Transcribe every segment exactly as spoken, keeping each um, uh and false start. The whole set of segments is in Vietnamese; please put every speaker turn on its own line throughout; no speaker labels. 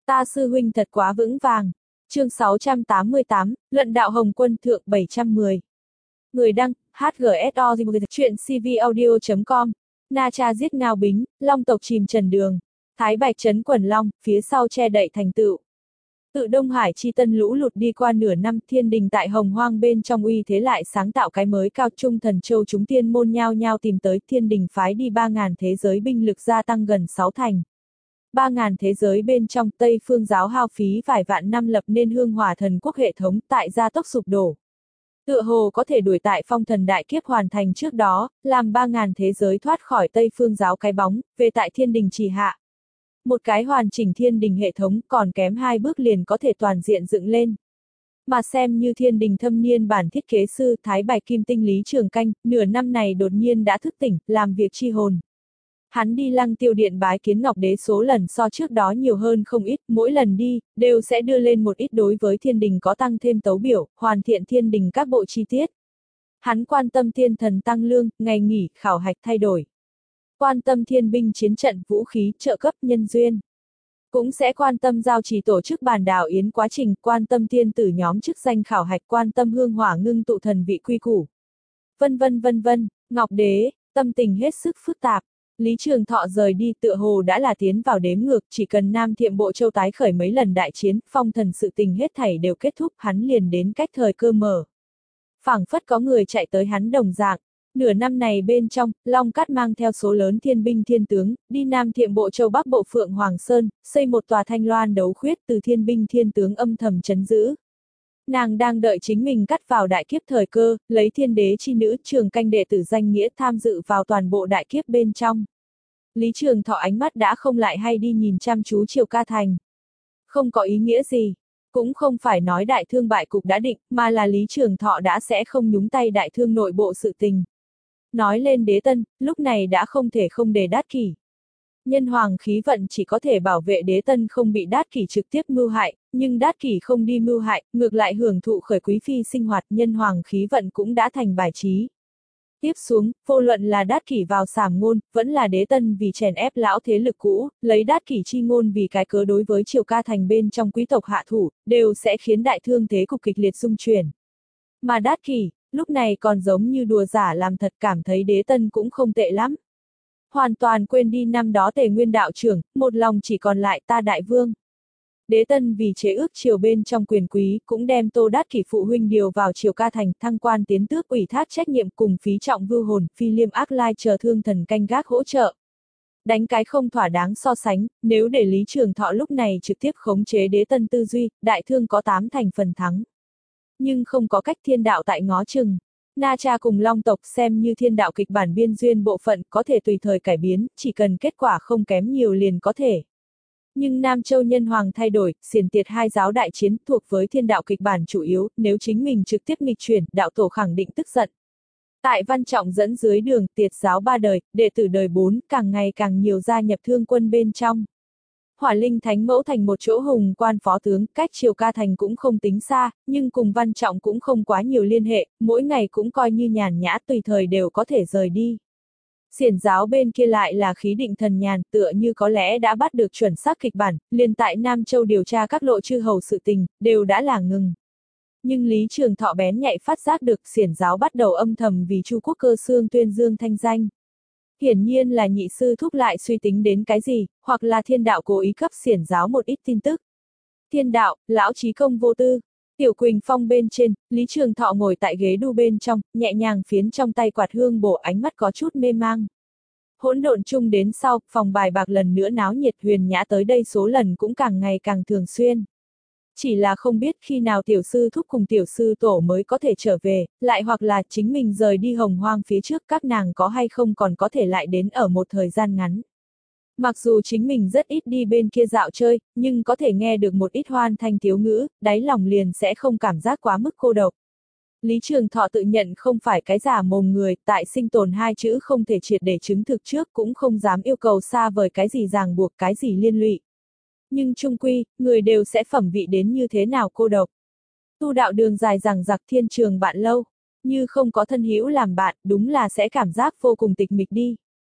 Ta sư huynh thật quá vững vàng. Chương sáu trăm tám mươi tám, Luận đạo Hồng Quân thượng bảy trăm mười. Người đăng, hát giê ét o chuyện cvaudio chấm com. Na Cha giết Ngao Bính, Long tộc chìm trần đường. Thái Bạch trấn quần long, phía sau che đậy thành tựu. Tự Đông Hải chi tân lũ lụt đi qua nửa năm, thiên đình tại hồng hoang bên trong uy thế lại sáng tạo cái mới cao. Trung thần châu chúng tiên môn nhao nhao tìm tới, thiên đình phái đi ba ngàn thế giới binh lực gia tăng gần sáu thành. ba ngàn thế giới bên trong, Tây Phương giáo hao phí vài vạn năm lập nên hương hỏa thần quốc hệ thống, tại gia tốc sụp đổ. Tựa hồ có thể đuổi tại phong thần đại kiếp hoàn thành trước đó, làm ba ngàn thế giới thoát khỏi Tây Phương giáo cái bóng, về tại thiên đình trì hạ. Một cái hoàn chỉnh thiên đình hệ thống, còn kém hai bước liền có thể toàn diện dựng lên. Mà xem như thiên đình thâm niên bản thiết kế sư Thái Bạch Kim Tinh Lý Trường Canh, nửa năm này đột nhiên đã thức tỉnh, làm việc chi hồn. Hắn đi Lăng Tiêu Điện bái kiến Ngọc Đế số lần so trước đó nhiều hơn không ít, mỗi lần đi, đều sẽ đưa lên một ít đối với thiên đình có tăng thêm tấu biểu, hoàn thiện thiên đình các bộ chi tiết. Hắn quan tâm thiên thần tăng lương, ngày nghỉ, khảo hạch thay đổi. Quan tâm thiên binh chiến trận, vũ khí, trợ cấp, nhân duyên. Cũng sẽ quan tâm giao trì tổ chức bàn đào yến quá trình, quan tâm thiên tử nhóm chức danh khảo hạch, quan tâm hương hỏa ngưng tụ thần vị quy củ. Vân vân vân vân, Ngọc Đế, tâm tình hết sức phức tạp. Lý Trường Thọ rời đi tựa hồ đã là tiến vào đếm ngược, chỉ cần Nam Thiệm Bộ Châu tái khởi mấy lần đại chiến, phong thần sự tình hết thảy đều kết thúc, hắn liền đến cách thời cơ mở. Phảng phất có người chạy tới hắn đồng dạng. Nửa năm này bên trong, Long Cát mang theo số lớn thiên binh thiên tướng, đi Nam Thiệm Bộ Châu Bắc Bộ Phượng Hoàng Sơn, xây một tòa thanh loan đấu khuyết từ thiên binh thiên tướng âm thầm trấn giữ. Nàng đang đợi chính mình cắt vào đại kiếp thời cơ, lấy thiên đế chi nữ Trường Canh đệ tử danh nghĩa tham dự vào toàn bộ đại kiếp bên trong. Lý Trường Thọ ánh mắt đã không lại hay đi nhìn chăm chú Triều Ca Thành. Không có ý nghĩa gì. Cũng không phải nói đại thương bại cục đã định, mà là Lý Trường Thọ đã sẽ không nhúng tay đại thương nội bộ sự tình. Nói lên đế tân, lúc này đã không thể không đề Đát Kỷ. Nhân hoàng khí vận chỉ có thể bảo vệ đế tân không bị Đát Kỷ trực tiếp mưu hại, nhưng Đát Kỷ không đi mưu hại, ngược lại hưởng thụ khởi quý phi sinh hoạt, nhân hoàng khí vận cũng đã thành bài trí. Tiếp xuống, vô luận là Đát Kỷ vào sảm ngôn, vẫn là đế tân vì chèn ép lão thế lực cũ, lấy Đát Kỷ chi ngôn vì cái cớ đối với Triều Ca Thành bên trong quý tộc hạ thủ, đều sẽ khiến đại thương thế cục kịch liệt xung chuyển. Mà Đát Kỷ, lúc này còn giống như đùa giả làm thật, cảm thấy đế tân cũng không tệ lắm. Hoàn toàn quên đi năm đó Tề Nguyên đạo trưởng, một lòng chỉ còn lại ta đại vương. Đế tân vì chế ước triều bên trong quyền quý, cũng đem Tô Đát Kỷ phụ huynh điều vào Triều Ca Thành, thăng quan tiến tước, ủy thác trách nhiệm cùng Phí Trọng Vưu Hồn, Phi Liêm Ác Lai chờ thương thần canh gác hỗ trợ. Đánh cái không thỏa đáng so sánh, nếu để Lý Trường Thọ lúc này trực tiếp khống chế đế tân tư duy, đại thương có tám thành phần thắng. Nhưng không có cách, thiên đạo tại ngó chừng. Na Cha cùng Long tộc xem như thiên đạo kịch bản biên duyên bộ phận, có thể tùy thời cải biến, chỉ cần kết quả không kém nhiều liền có thể. Nhưng Nam Châu nhân hoàng thay đổi, xiển tiệt hai giáo đại chiến thuộc với thiên đạo kịch bản chủ yếu, nếu chính mình trực tiếp nghịch chuyển, đạo tổ khẳng định tức giận. Tại Văn Trọng dẫn dưới đường, tiệt giáo ba đời, đệ tử đời bốn, càng ngày càng nhiều gia nhập thương quân bên trong. Hỏa Linh Thánh Mẫu thành một chỗ hùng quan phó tướng, cách Triều Ca Thành cũng không tính xa, nhưng cùng Văn Trọng cũng không quá nhiều liên hệ, mỗi ngày cũng coi như nhàn nhã, tùy thời đều có thể rời đi. Xiển giáo bên kia lại là khí định thần nhàn, tựa như có lẽ đã bắt được chuẩn xác kịch bản, liền tại Nam Châu điều tra các lộ chư hầu sự tình, đều đã là ngừng. Nhưng Lý Trường Thọ bén nhạy phát giác được xiển giáo bắt đầu âm thầm vì Chu Quốc Cơ xương tuyên dương thanh danh. Hiển nhiên là nhị sư thúc lại suy tính đến cái gì, hoặc là thiên đạo cố ý cấp xiển giáo một ít tin tức. Thiên đạo, lão trí công vô tư. Tiểu Quỳnh Phong bên trên, Lý Trường Thọ ngồi tại ghế đu bên trong, nhẹ nhàng phiến trong tay quạt hương bổ, ánh mắt có chút mê mang. Hỗn độn chung đến sau, phòng bài bạc lần nữa náo nhiệt, Huyền Nhã tới đây số lần cũng càng ngày càng thường xuyên. Chỉ là không biết khi nào tiểu sư thúc cùng tiểu sư tổ mới có thể trở về, lại hoặc là chính mình rời đi hồng hoang phía trước, các nàng có hay không còn có thể lại đến ở một thời gian ngắn. Mặc dù chính mình rất ít đi bên kia dạo chơi, nhưng có thể nghe được một ít hoan thanh thiếu ngữ, đáy lòng liền sẽ không cảm giác quá mức cô độc. Lý Trường Thọ tự nhận không phải cái giả mồm người, tại sinh tồn hai chữ không thể triệt để chứng thực trước, cũng không dám yêu cầu xa vời cái gì ràng buộc, cái gì liên lụy. Nhưng chung quy, người đều sẽ phẩm vị đến như thế nào cô độc. Tu đạo đường dài dằng dặc, thiên trường bạn lâu, như không có thân hữu làm bạn, đúng là sẽ cảm giác vô cùng tịch mịch đi.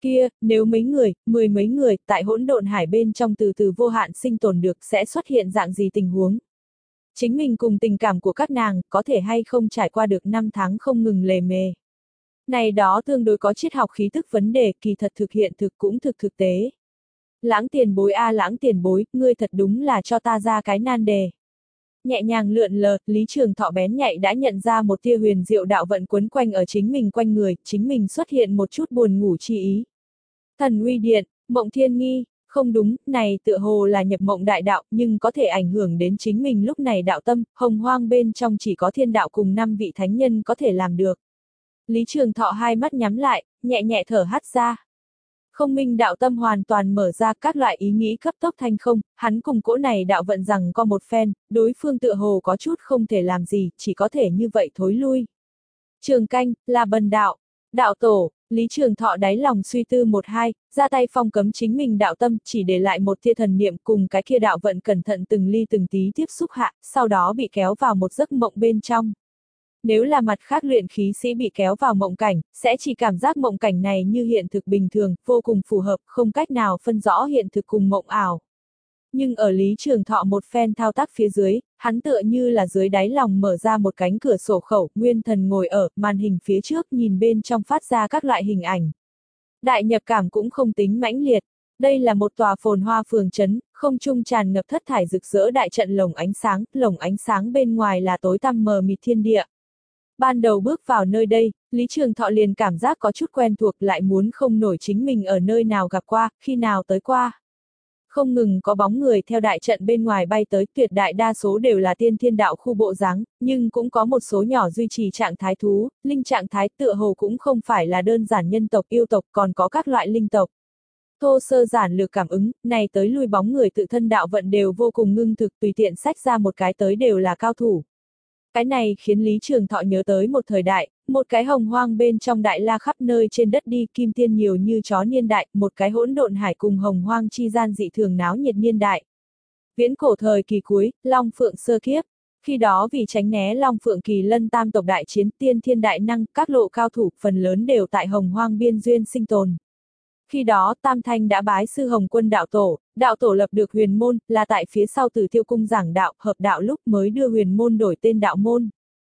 Kia, nếu mấy người, mười mấy người, tại hỗn độn hải bên trong từ từ vô hạn sinh tồn được sẽ xuất hiện dạng gì tình huống? Chính mình cùng tình cảm của các nàng, có thể hay không trải qua được năm tháng không ngừng lề mề. Này đó tương đối có triết học khí tức vấn đề, kỳ thật thực hiện thực cũng thực thực tế. Lãng tiền bối a à, lãng tiền bối, ngươi thật đúng là cho ta ra cái nan đề. Nhẹ nhàng lượn lờ, Lý Trường Thọ bén nhạy đã nhận ra một tia huyền diệu đạo vận quấn quanh ở chính mình quanh người, chính mình xuất hiện một chút buồn ngủ chi ý. Thần uy điện, mộng thiên nghi, không đúng, này tựa hồ là nhập mộng đại đạo, nhưng có thể ảnh hưởng đến chính mình lúc này đạo tâm, hồng hoang bên trong chỉ có thiên đạo cùng năm vị thánh nhân có thể làm được. Lý Trường Thọ hai mắt nhắm lại, nhẹ nhẹ thở hắt ra. Không minh đạo tâm hoàn toàn mở ra các loại ý nghĩ cấp tốc thành không, hắn cùng cỗ này đạo vận rằng có một phen, đối phương tựa hồ có chút không thể làm gì, chỉ có thể như vậy thối lui. Trường canh, là bần đạo, đạo tổ, Lý Trường Thọ đáy lòng suy tư một hai, ra tay phong cấm chính mình đạo tâm, chỉ để lại một tia thần niệm cùng cái kia đạo vận cẩn thận từng ly từng tí tiếp xúc hạ, sau đó bị kéo vào một giấc mộng bên trong. Nếu là mặt khác luyện khí sĩ bị kéo vào mộng cảnh, sẽ chỉ cảm giác mộng cảnh này như hiện thực bình thường, vô cùng phù hợp, không cách nào phân rõ hiện thực cùng mộng ảo. Nhưng ở Lý Trường Thọ một phen thao tác phía dưới, hắn tựa như là dưới đáy lòng mở ra một cánh cửa sổ khẩu, nguyên thần ngồi ở màn hình phía trước nhìn bên trong phát ra các loại hình ảnh. Đại nhập cảm cũng không tính mãnh liệt. Đây là một tòa phồn hoa phường trấn, không trung tràn ngập thất thải rực rỡ đại trận lồng ánh sáng, lồng ánh sáng bên ngoài là tối tăm mờ mịt thiên địa. Ban đầu bước vào nơi đây, Lý Trường Thọ liền cảm giác có chút quen thuộc lại muốn không nổi chính mình ở nơi nào gặp qua, khi nào tới qua. Không ngừng có bóng người theo đại trận bên ngoài bay tới, tuyệt đại đa số đều là tiên thiên đạo khu bộ dáng, nhưng cũng có một số nhỏ duy trì trạng thái thú, linh trạng thái tựa hồ cũng không phải là đơn giản nhân tộc yêu tộc còn có các loại linh tộc. Thô sơ giản lược cảm ứng, này tới lui bóng người tự thân đạo vận đều vô cùng ngưng thực, tùy tiện sách ra một cái tới đều là cao thủ. Cái này khiến Lý Trường Thọ nhớ tới một thời đại, một cái hồng hoang bên trong đại la khắp nơi trên đất đi kim tiên nhiều như chó niên đại, một cái hỗn độn hải cùng hồng hoang chi gian dị thường náo nhiệt niên đại. Viễn cổ thời kỳ cuối, Long Phượng sơ kiếp, khi đó vì tránh né Long Phượng kỳ lân tam tộc đại chiến tiên thiên đại năng, các lộ cao thủ phần lớn đều tại hồng hoang biên duyên sinh tồn. Khi đó Tam Thanh đã bái sư Hồng Quân đạo tổ, đạo tổ lập được huyền môn, là tại phía sau Tử Tiêu cung giảng đạo, hợp đạo lúc mới đưa huyền môn đổi tên đạo môn.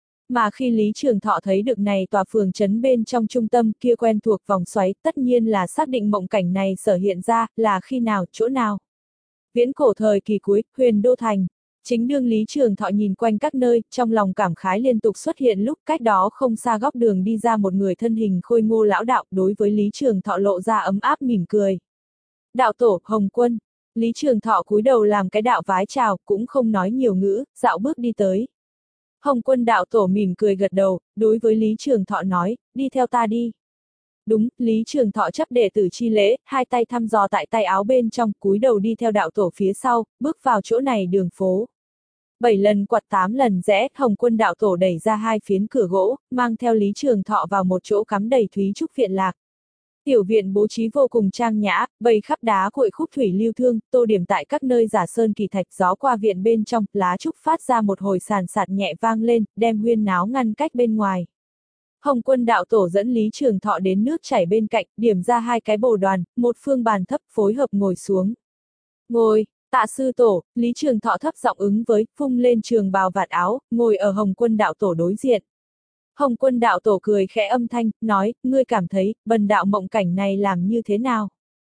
Mà khi Lý Trường Thọ thấy được này tòa phường trấn bên trong trung tâm kia quen thuộc vòng xoáy, tất nhiên là xác định mộng cảnh này sở hiện ra, là khi nào, chỗ nào. Viễn cổ thời kỳ cuối, Huyền Đô Thành. Chính đương Lý Trường Thọ nhìn quanh các nơi, trong lòng cảm khái liên tục xuất hiện lúc cách đó không xa góc đường đi ra một người thân hình khôi ngô lão đạo, đối với Lý Trường Thọ lộ ra ấm áp mỉm cười. Đạo tổ, Hồng Quân. Lý Trường Thọ cúi đầu làm cái đạo vái chào, cũng không nói nhiều ngữ, dạo bước đi tới. Hồng Quân đạo tổ mỉm cười gật đầu, đối với Lý Trường Thọ nói, đi theo ta đi. Đúng, Lý Trường Thọ chấp đệ tử chi lễ, hai tay thăm dò tại tay áo bên trong, cúi đầu đi theo đạo tổ phía sau, bước vào chỗ này đường phố. Bảy lần quặt tám lần rẽ, Hồng Quân đạo tổ đẩy ra hai phiến cửa gỗ, mang theo Lý Trường Thọ vào một chỗ cắm đầy thúy trúc viện lạc. Tiểu viện bố trí vô cùng trang nhã, bày khắp đá cuội khúc thủy lưu thương, tô điểm tại các nơi giả sơn kỳ thạch, gió qua viện bên trong, lá trúc phát ra một hồi sàn sạt nhẹ vang lên, đem huyên náo ngăn cách bên ngoài. Hồng Quân đạo tổ dẫn Lý Trường Thọ đến nước chảy bên cạnh, điểm ra hai cái bồ đoàn, một phương bàn thấp phối hợp ngồi xuống. Ngồi, tạ sư tổ, Lý Trường Thọ thấp giọng ứng với, phung lên trường bào vạt áo, ngồi ở Hồng Quân đạo tổ đối diện. Hồng Quân đạo tổ cười khẽ âm thanh, nói, ngươi cảm thấy, bần đạo mộng cảnh này làm như thế nào?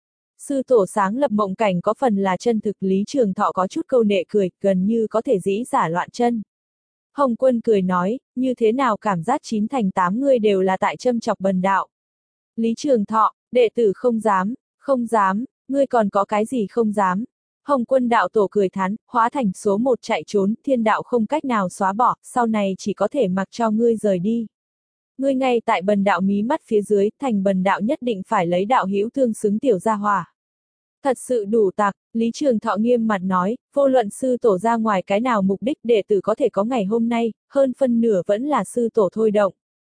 Sư tổ sáng lập mộng cảnh có phần là chân thực, Lý Trường Thọ có chút câu nệ cười, gần như có thể dĩ giả loạn chân. Hồng Quân cười nói, như thế nào cảm giác chín thành tám ngươi đều là tại châm chọc bần đạo. Lý Trường Thọ, đệ tử không dám, không dám, ngươi còn có cái gì không dám. Hồng Quân đạo tổ cười thán, hóa thành số một chạy trốn, thiên đạo không cách nào xóa bỏ, sau này chỉ có thể mặc cho ngươi rời đi. Ngươi ngay tại bần đạo mí mắt phía dưới, thành bần đạo nhất định phải lấy đạo hữu thương xứng tiểu gia hỏa. Thật sự đủ tạc, Lý Trường Thọ nghiêm mặt nói, vô luận sư tổ ra ngoài cái nào mục đích đệ tử có thể có ngày hôm nay, hơn phân nửa vẫn là sư tổ thôi động.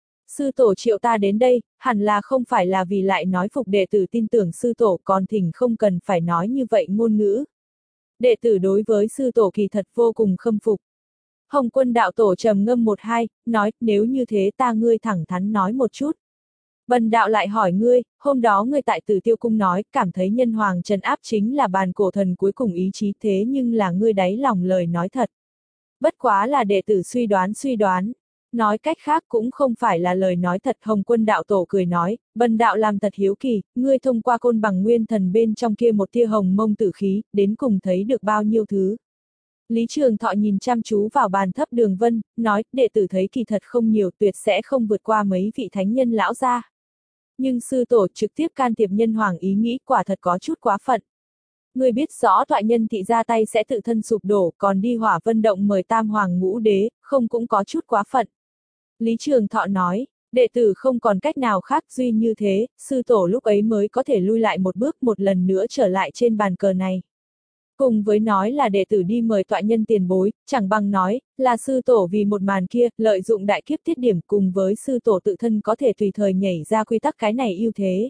Sư tổ triệu ta đến đây, hẳn là không phải là vì lại nói phục đệ tử tin tưởng sư tổ, còn thỉnh không cần phải nói như vậy ngôn ngữ. Đệ tử đối với sư tổ kỳ thật vô cùng khâm phục. Hồng Quân đạo tổ trầm ngâm một hai, nói, nếu như thế ta ngươi thẳng thắn nói một chút. Bần đạo lại hỏi ngươi, hôm đó ngươi tại Tử Tiêu Cung nói, cảm thấy nhân hoàng trấn áp chính là bàn cổ thần cuối cùng ý chí, thế nhưng là ngươi đáy lòng lời nói thật. Bất quá là đệ tử suy đoán suy đoán. Nói cách khác cũng không phải là lời nói thật. Hồng Quân đạo tổ cười nói, bần đạo làm thật hiếu kỳ, ngươi thông qua côn bằng nguyên thần bên trong kia một tia hồng mông tử khí, đến cùng thấy được bao nhiêu thứ. Lý Trường Thọ nhìn chăm chú vào bàn thấp Đường Vân, nói, đệ tử thấy kỳ thật không nhiều, tuyệt sẽ không vượt qua mấy vị thánh nhân lão gia. Nhưng sư tổ trực tiếp can thiệp nhân hoàng ý nghĩ quả thật có chút quá phận. Ngươi biết rõ toại nhân thị ra tay sẽ tự thân sụp đổ, còn đi hỏa vân động mời tam hoàng ngũ đế, không cũng có chút quá phận. Lý Trường Thọ nói, đệ tử không còn cách nào khác duy như thế, sư tổ lúc ấy mới có thể lui lại một bước một lần nữa trở lại trên bàn cờ này. Cùng với nói là đệ tử đi mời toại nhân tiền bối, chẳng bằng nói, là sư tổ vì một màn kia, lợi dụng đại kiếp tiết điểm cùng với sư tổ tự thân có thể tùy thời nhảy ra quy tắc cái này ưu thế.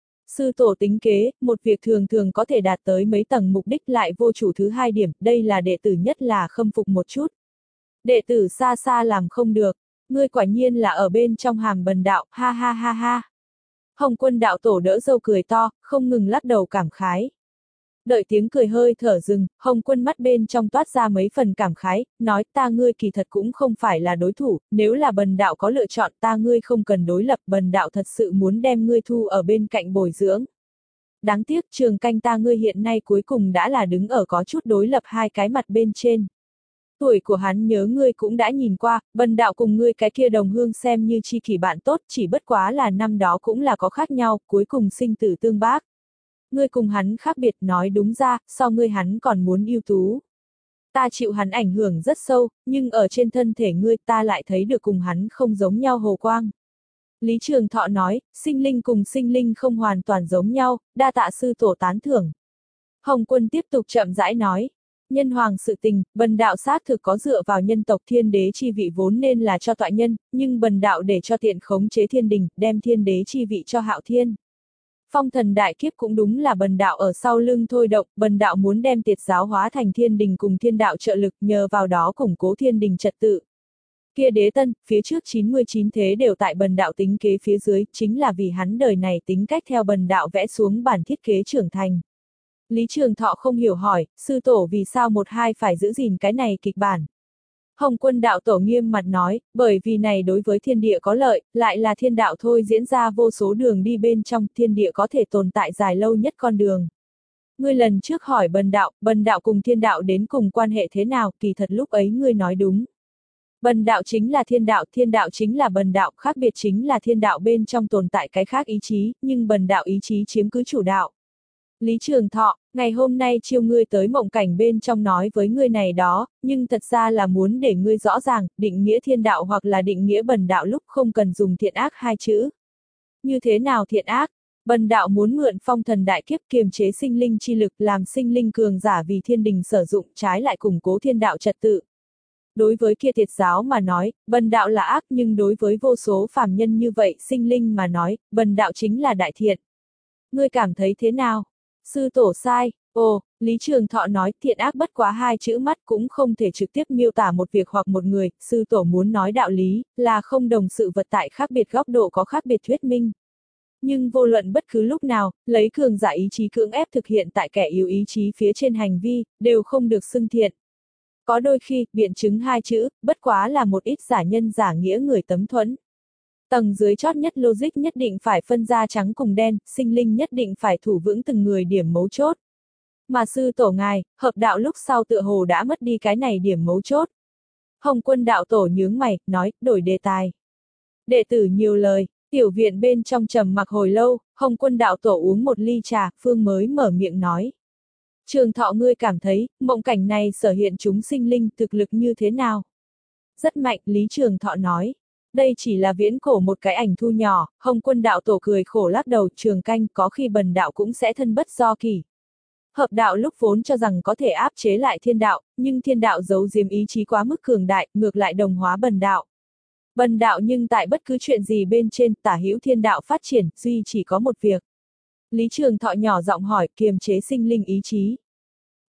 Sư tổ tính kế, một việc thường thường có thể đạt tới mấy tầng mục đích lại vô chủ thứ hai điểm, đây là đệ tử nhất là khâm phục một chút. Đệ tử xa xa làm không được, ngươi quả nhiên là ở bên trong hàm bần đạo, ha ha ha ha. Hồng Quân đạo tổ đỡ dâu cười to, không ngừng lắc đầu cảm khái. Đợi tiếng cười hơi thở dừng, Hồng Quân mắt bên trong toát ra mấy phần cảm khái, nói ta ngươi kỳ thật cũng không phải là đối thủ, nếu là bần đạo có lựa chọn ta ngươi không cần đối lập, bần đạo thật sự muốn đem ngươi thu ở bên cạnh bồi dưỡng. Đáng tiếc Trường Canh ta ngươi hiện nay cuối cùng đã là đứng ở có chút đối lập hai cái mặt bên trên. Tuổi của hắn nhớ ngươi cũng đã nhìn qua, bần đạo cùng ngươi cái kia đồng hương xem như chi kỷ bạn tốt, chỉ bất quá là năm đó cũng là có khác nhau, cuối cùng sinh tử tương bác. Ngươi cùng hắn khác biệt, nói đúng ra, so ngươi hắn còn muốn ưu tú. Ta chịu hắn ảnh hưởng rất sâu, nhưng ở trên thân thể ngươi ta lại thấy được cùng hắn không giống nhau hồ quang. Lý Trường Thọ nói, sinh linh cùng sinh linh không hoàn toàn giống nhau, đa tạ sư tổ tán thưởng. Hồng Quân tiếp tục chậm rãi nói, nhân hoàng sự tình, bần đạo xác thực có dựa vào nhân tộc thiên đế chi vị vốn nên là cho toại nhân, nhưng bần đạo để cho tiện khống chế thiên đình, đem thiên đế chi vị cho Hạo Thiên. Phong thần đại kiếp cũng đúng là bần đạo ở sau lưng thôi động, bần đạo muốn đem tiệt giáo hóa thành thiên đình cùng thiên đạo trợ lực, nhờ vào đó củng cố thiên đình trật tự. Kia đế tân, phía trước chín mươi chín thế đều tại bần đạo tính kế phía dưới, chính là vì hắn đời này tính cách theo bần đạo vẽ xuống bản thiết kế trưởng thành. Lý Trường Thọ không hiểu hỏi, sư tổ vì sao một hai phải giữ gìn cái này kịch bản. Hồng Quân đạo tổ nghiêm mặt nói, bởi vì này đối với thiên địa có lợi, lại là thiên đạo thôi diễn ra vô số đường đi bên trong, thiên địa có thể tồn tại dài lâu nhất con đường. Ngươi lần trước hỏi bần đạo, bần đạo cùng thiên đạo đến cùng quan hệ thế nào, kỳ thật lúc ấy ngươi nói đúng. Bần đạo chính là thiên đạo, thiên đạo chính là bần đạo, khác biệt chính là thiên đạo bên trong tồn tại cái khác ý chí, nhưng bần đạo ý chí chiếm cứ chủ đạo. Lý Trường Thọ, ngày hôm nay chiêu ngươi tới mộng cảnh bên trong nói với ngươi này đó, nhưng thật ra là muốn để ngươi rõ ràng, định nghĩa thiên đạo hoặc là định nghĩa bần đạo lúc không cần dùng thiện ác hai chữ. Như thế nào thiện ác? Bần đạo muốn mượn phong thần đại kiếp kiềm chế sinh linh chi lực làm sinh linh cường giả vì thiên đình sử dụng trái lại củng cố thiên đạo trật tự. Đối với kia thiệt giáo mà nói, bần đạo là ác nhưng đối với vô số phàm nhân như vậy sinh linh mà nói, bần đạo chính là đại thiện. Ngươi cảm thấy thế nào? Sư tổ sai, ồ, Lý Trường Thọ nói thiện ác bất quá hai chữ mắt cũng không thể trực tiếp miêu tả một việc hoặc một người, sư tổ muốn nói đạo lý, là không đồng sự vật tại khác biệt góc độ có khác biệt thuyết minh. Nhưng vô luận bất cứ lúc nào, lấy cường giả ý chí cưỡng ép thực hiện tại kẻ yếu ý chí phía trên hành vi, đều không được xưng thiện. Có đôi khi, biện chứng hai chữ, bất quá là một ít giả nhân giả nghĩa người tấm thuẫn. Tầng dưới chót nhất logic nhất định phải phân ra trắng cùng đen, sinh linh nhất định phải thủ vững từng người điểm mấu chốt. Mà sư tổ ngài, hợp đạo lúc sau tựa hồ đã mất đi cái này điểm mấu chốt. Hồng Quân đạo tổ nhướng mày, nói, đổi đề tài. Đệ tử nhiều lời, tiểu viện bên trong trầm mặc hồi lâu, Hồng Quân đạo tổ uống một ly trà, Phương mới mở miệng nói. Trường Thọ ngươi cảm thấy, mộng cảnh này sở hiện chúng sinh linh thực lực như thế nào? Rất mạnh, Lý Trường Thọ nói. Đây chỉ là viễn cổ một cái ảnh thu nhỏ, Hồng Quân đạo tổ cười khổ lắc đầu, Trường Canh có khi bần đạo cũng sẽ thân bất do kỳ. Hợp đạo lúc vốn cho rằng có thể áp chế lại thiên đạo, nhưng thiên đạo giấu giếm ý chí quá mức cường đại, ngược lại đồng hóa bần đạo. Bần đạo nhưng tại bất cứ chuyện gì bên trên tả hữu thiên đạo phát triển, duy chỉ có một việc. Lý Trường Thọ nhỏ giọng hỏi, kiềm chế sinh linh ý chí.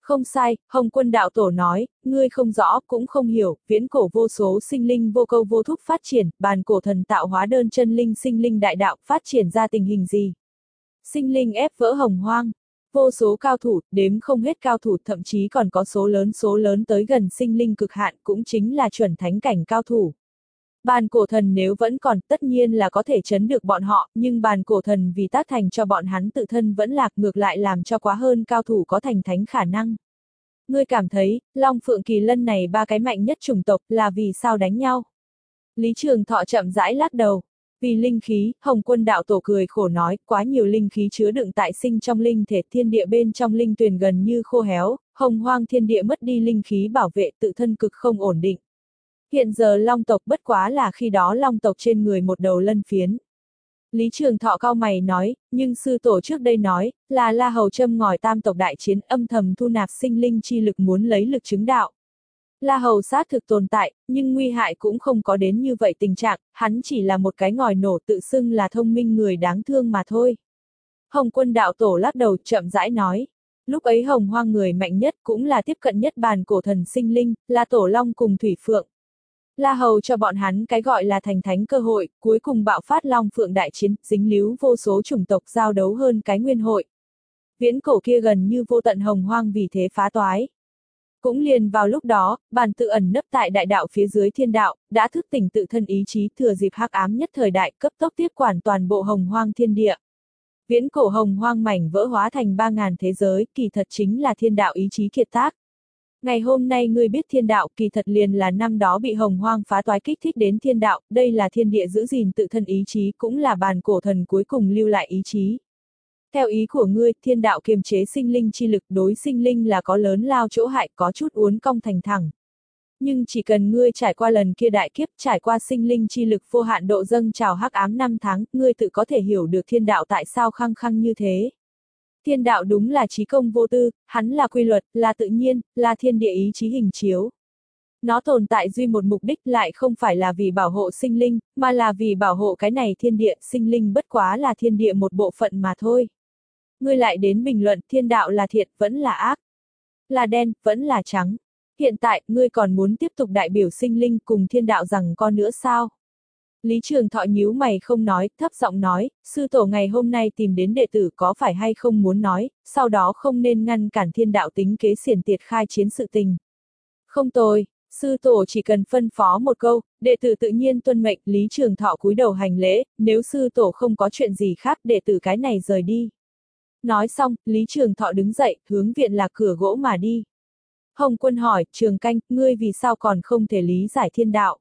Không sai, Hồng Quân đạo tổ nói, ngươi không rõ, cũng không hiểu, viễn cổ vô số sinh linh vô câu vô thúc phát triển, bàn cổ thần tạo hóa đơn chân linh sinh linh đại đạo, phát triển ra tình hình gì? Sinh linh ép vỡ hồng hoang, vô số cao thủ, đếm không hết cao thủ, thậm chí còn có số lớn số lớn tới gần sinh linh cực hạn, cũng chính là chuẩn thánh cảnh cao thủ. Bàn cổ thần nếu vẫn còn, tất nhiên là có thể chấn được bọn họ, nhưng bàn cổ thần vì tác thành cho bọn hắn tự thân vẫn lạc, ngược lại làm cho quá hơn cao thủ có thành thánh khả năng. Ngươi cảm thấy, Long Phượng Kỳ Lân này ba cái mạnh nhất chủng tộc là vì sao đánh nhau? Lý Trường Thọ chậm rãi lắc đầu. Vì linh khí, Hồng Quân đạo tổ cười khổ nói, quá nhiều linh khí chứa đựng tại sinh trong linh thể, thiên địa bên trong linh tuyền gần như khô héo, hồng hoang thiên địa mất đi linh khí bảo vệ, tự thân cực không ổn định. Hiện giờ Long tộc bất quá là khi đó Long tộc trên người một đầu lân phiến. Lý Trường Thọ cau mày nói, nhưng sư tổ trước đây nói, là La Hầu châm ngòi tam tộc đại chiến, âm thầm thu nạp sinh linh chi lực muốn lấy lực chứng đạo. La Hầu xác thực tồn tại, nhưng nguy hại cũng không có đến như vậy tình trạng, hắn chỉ là một cái ngòi nổ tự xưng là thông minh người đáng thương mà thôi. Hồng Quân đạo tổ lắc đầu chậm rãi nói, lúc ấy hồng hoang người mạnh nhất cũng là tiếp cận nhất bàn cổ thần sinh linh, là Tổ Long cùng Thủy Phượng. La Hầu cho bọn hắn cái gọi là thành thánh cơ hội, cuối cùng bạo phát Long Phượng đại chiến, dính líu vô số chủng tộc giao đấu hơn cái nguyên hội. Viễn cổ kia gần như vô tận hồng hoang vì thế phá toái. Cũng liền vào lúc đó, bàn tự ẩn nấp tại đại đạo phía dưới thiên đạo, đã thức tỉnh tự thân ý chí thừa dịp hắc ám nhất thời đại cấp tốc tiếp quản toàn bộ hồng hoang thiên địa. Viễn cổ hồng hoang mảnh vỡ hóa thành ba ngàn thế giới, kỳ thật chính là thiên đạo ý chí kiệt tác. Ngày hôm nay ngươi biết thiên đạo, kỳ thật liền là năm đó bị hồng hoang phá toái kích thích đến thiên đạo, đây là thiên địa giữ gìn tự thân ý chí, cũng là bàn cổ thần cuối cùng lưu lại ý chí. Theo ý của ngươi, thiên đạo kiềm chế sinh linh chi lực, đối sinh linh là có lớn lao chỗ hại, có chút uốn cong thành thẳng. Nhưng chỉ cần ngươi trải qua lần kia đại kiếp, trải qua sinh linh chi lực vô hạn độ dâng trào hắc ám năm tháng, ngươi tự có thể hiểu được thiên đạo tại sao khăng khăng như thế. Thiên đạo đúng là trí công vô tư, hắn là quy luật, là tự nhiên, là thiên địa ý chí hình chiếu. Nó tồn tại duy một mục đích lại không phải là vì bảo hộ sinh linh, mà là vì bảo hộ cái này thiên địa, sinh linh bất quá là thiên địa một bộ phận mà thôi. Ngươi lại đến bình luận thiên đạo là thiện, vẫn là ác, là đen, vẫn là trắng. Hiện tại, ngươi còn muốn tiếp tục đại biểu sinh linh cùng thiên đạo rằng con nữa sao? Lý Trường Thọ nhíu mày không nói, thấp giọng nói, sư tổ ngày hôm nay tìm đến đệ tử có phải hay không muốn nói, sau đó không nên ngăn cản thiên đạo tính kế xiển tiệt khai chiến sự tình. Không tồi, sư tổ chỉ cần phân phó một câu, đệ tử tự nhiên tuân mệnh. Lý Trường Thọ cúi đầu hành lễ, nếu sư tổ không có chuyện gì khác đệ tử cái này rời đi. Nói xong, Lý Trường Thọ đứng dậy, hướng viện lạc cửa gỗ mà đi. Hồng Quân hỏi, Trường Canh, ngươi vì sao còn không thể lý giải thiên đạo?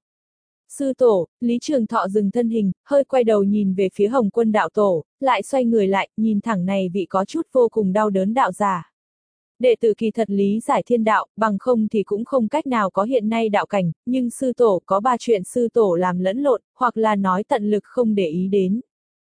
Sư tổ, Lý Trường Thọ dừng thân hình, hơi quay đầu nhìn về phía Hồng Quân đạo tổ, lại xoay người lại, nhìn thẳng này vị có chút vô cùng đau đớn đạo giả. Đệ tử kỳ thật lý giải thiên đạo, bằng không thì cũng không cách nào có hiện nay đạo cảnh, nhưng sư tổ có ba chuyện sư tổ làm lẫn lộn, hoặc là nói tận lực không để ý đến.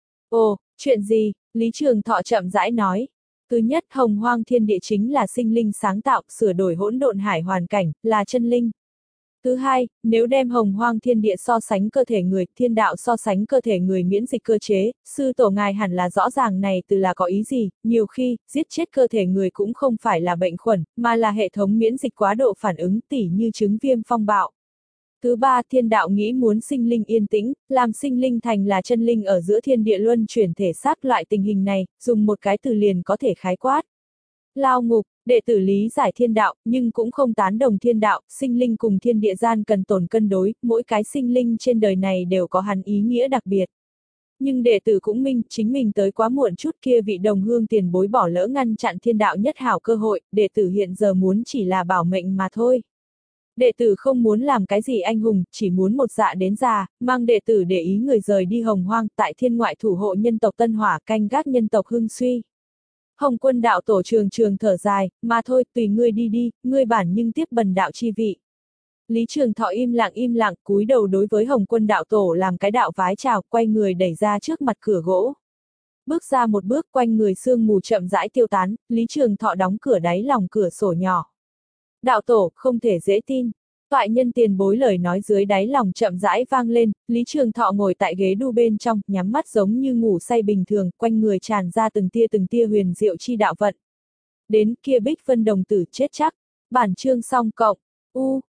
Ồ, chuyện gì? Lý Trường Thọ chậm rãi nói. Thứ nhất, hồng hoang thiên địa chính là sinh linh sáng tạo, sửa đổi hỗn độn hải hoàn cảnh, là chân linh. Thứ hai, nếu đem hồng hoang thiên địa so sánh cơ thể người, thiên đạo so sánh cơ thể người miễn dịch cơ chế, sư tổ ngài hẳn là rõ ràng này từ là có ý gì, nhiều khi, giết chết cơ thể người cũng không phải là bệnh khuẩn, mà là hệ thống miễn dịch quá độ phản ứng tỉ như chứng viêm phong bạo. Thứ ba, thiên đạo nghĩ muốn sinh linh yên tĩnh, làm sinh linh thành là chân linh ở giữa thiên địa luân chuyển thể xác, loại tình hình này, dùng một cái từ liền có thể khái quát. Lao ngục, đệ tử lý giải thiên đạo, nhưng cũng không tán đồng thiên đạo, sinh linh cùng thiên địa gian cần tồn cân đối, mỗi cái sinh linh trên đời này đều có hắn ý nghĩa đặc biệt. Nhưng đệ tử cũng minh, chính mình tới quá muộn chút, kia vị đồng hương tiền bối bỏ lỡ ngăn chặn thiên đạo nhất hảo cơ hội, đệ tử hiện giờ muốn chỉ là bảo mệnh mà thôi. Đệ tử không muốn làm cái gì anh hùng, chỉ muốn một dạ đến già, mang đệ tử để ý người rời đi hồng hoang, tại thiên ngoại thủ hộ nhân tộc Tân Hỏa, canh gác nhân tộc hưng suy. Hồng Quân đạo tổ trường trường thở dài, mà thôi, tùy ngươi đi đi, ngươi bản nhưng tiếp bần đạo chi vị. Lý Trường Thọ im lặng im lặng, cúi đầu đối với Hồng Quân đạo tổ làm cái đạo vái chào, quay người đẩy ra trước mặt cửa gỗ. Bước ra một bước, quanh người sương mù chậm rãi tiêu tán, Lý Trường Thọ đóng cửa đáy lòng cửa sổ nhỏ. Đạo tổ, không thể dễ tin. Toại nhân tiền bối lời nói dưới đáy lòng chậm rãi vang lên, Lý Trường Thọ ngồi tại ghế đu bên trong, nhắm mắt giống như ngủ say bình thường, quanh người tràn ra từng tia từng tia huyền diệu chi đạo vận. Đến kia Bích Vân đồng tử chết chắc. Bản chương xong cộng. U.